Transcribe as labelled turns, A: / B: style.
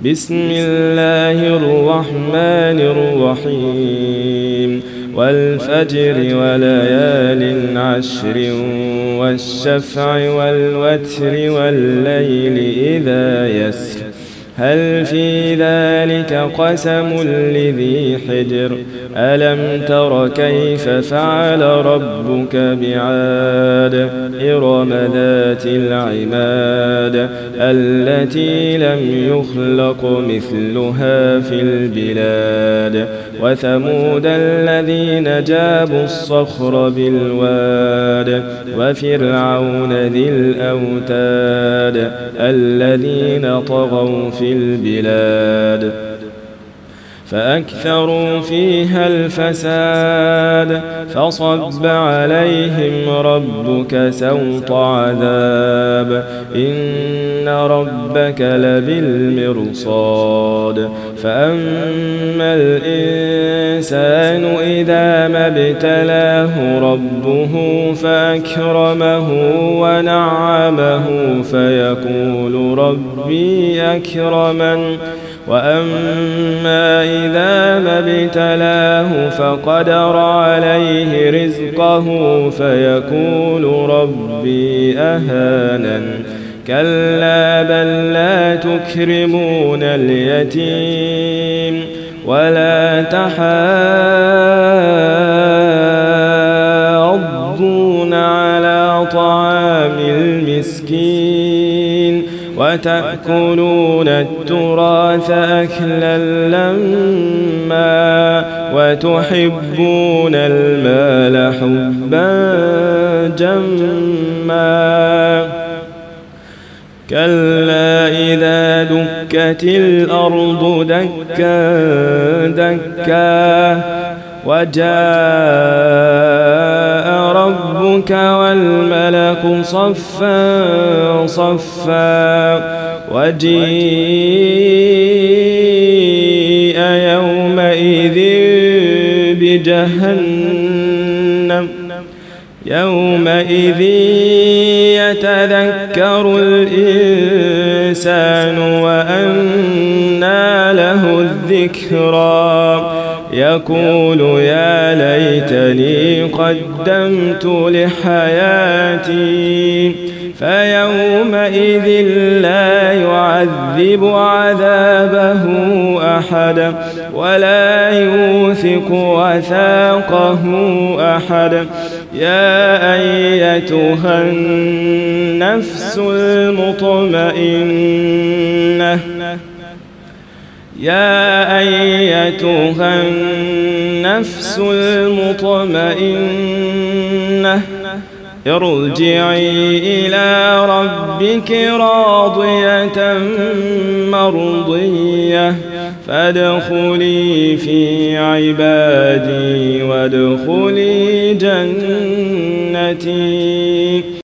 A: بسم الله الرحمن الرحيم والفجر وليال عشر والشفع والوتر والليل إذا يسر هل في ذلك قسم لذي حجر ألم تر كيف فعل ربك بعاد إرم ذات العماد التي لم يخلق مثلها في البلاد وثمود الذين جابوا الصخر بالواد وفرعون ذي الأوتاد الذين طغوا في البلاد فأكثروا فيها الفساد فصب عليهم ربك سوط عذاب إن ربك لبالمرصاد فأما الإنسان إذا ما ابتلاه ربه فأكرمه ونعمه فيقول ربي أكرمن وأما إذا ما ابتلاه فقدر عليه رزقه فيقول ربي أهانن كلا بل لا تكرمون اليتيم ولا تحاضون على طعام المسكين وتأكلون التراث أكلا لما وتحبون المال حبا جما كلا إذا دكت الأرض دكا دكا وجاء ربك والملك صفا صفا وجيء يومئذ بجهنم يومئذ يتذكر الإنسان وأنى له الذكرى يقول يا ليتني قدمت لحياتي فيومئذ لا يعذب عذابه أحد ولا يوثق وثاقه أحد يا أيتها النفس المطمئنة يا أيتها النفس المطمئنة ارجعي إلى ربك راضية مرضية فادخلي في عبادي وادخلي جنتي.